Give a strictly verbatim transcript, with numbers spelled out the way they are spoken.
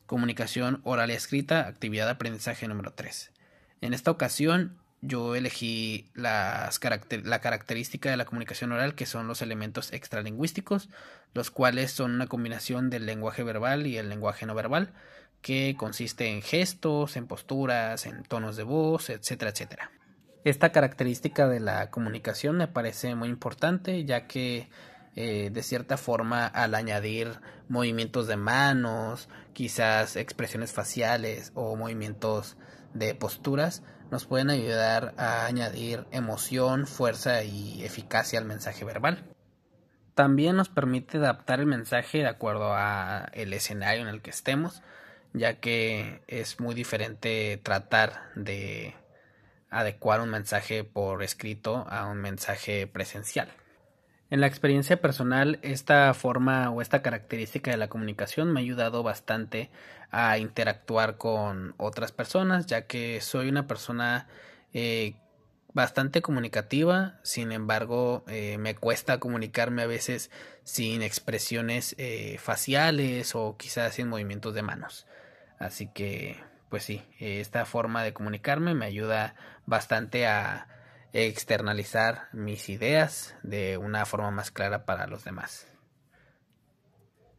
comunicación oral y escrita, actividad de aprendizaje número tres. En esta ocasión yo elegí las caracter- la característica de la comunicación oral, que son los elementos extralingüísticos, los cuales son una combinación del lenguaje verbal y el lenguaje no verbal, que consiste en gestos, en posturas, en tonos de voz, etcétera, etcétera. Esta característica de la comunicación me parece muy importante, ya que eh, de cierta forma, al añadir movimientos de manos, quizás expresiones faciales o movimientos de posturas, nos pueden ayudar a añadir emoción, fuerza y eficacia al mensaje verbal. También nos permite adaptar el mensaje de acuerdo a el escenario en el que estemos, ya que es muy diferente tratar de adecuar un mensaje por escrito a un mensaje presencial. En la experiencia personal, esta forma o esta característica de la comunicación me ha ayudado bastante a interactuar con otras personas, ya que soy una persona eh, bastante comunicativa. Sin embargo, eh, me cuesta comunicarme a veces sin expresiones eh, faciales o quizás sin movimientos de manos. Así que, pues sí, esta forma de comunicarme me ayuda bastante a externalizar mis ideas de una forma más clara para los demás.